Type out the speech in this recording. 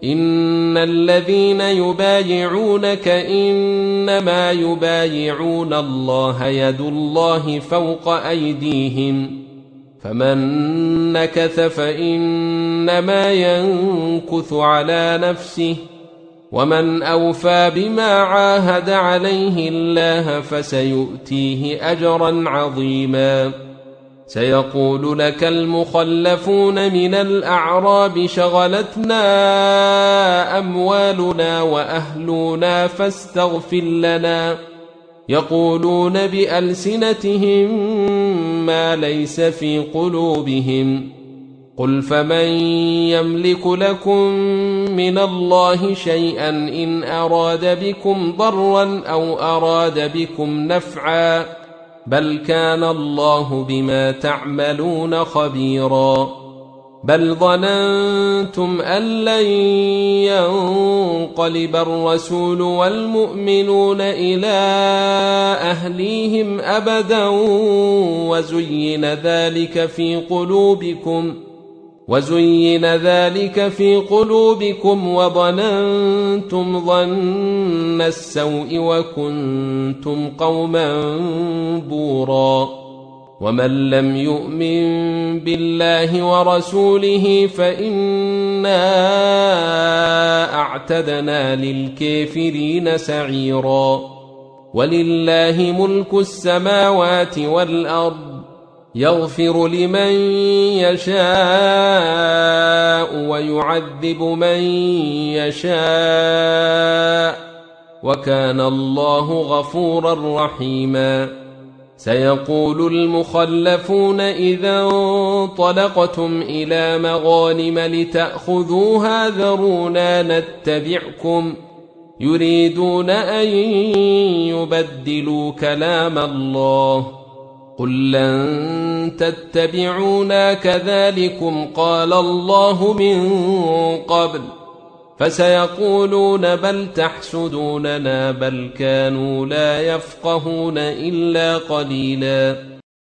إن الذين يبايعونك إنما يبايعون الله يد الله فوق أيديهم فمن نكث فإنما ينكث على نفسه ومن أوفى بما عاهد عليه الله فسيؤتيه أجرا عظيما سيقول لك المخلفون من الأعراب شغلتنا أموالنا وأهلنا فاستغفر لنا يقولون بألسنتهم ما ليس في قلوبهم قل فمن يملك لكم من الله شيئا إن أراد بكم ضرا أو أراد بكم نفعا بل كان الله بما تعملون خبيرا بل ظننتم أن لن ينقلب الرسول والمؤمنون إلى أهليهم أبدا وزين ذلك في قلوبكم وظننتم ظن السوء وكنتم قوما بورا ومن لم يؤمن بالله ورسوله فإنا أعتدنا للكافرين سعيرا ولله ملك السماوات والأرض يغفر لمن يشاء ويعذب من يشاء وكان الله غفورا رحيما سيقول المخلفون إذا انطلقتم إلى مغانم لتأخذوها ذرونا نتبعكم يريدون أن يبدلوا كلام الله قل لن تتبعونا كذلكم قال الله من قبل فسيقولون بل تحسدوننا بل كانوا لا يفقهون إلا قليلا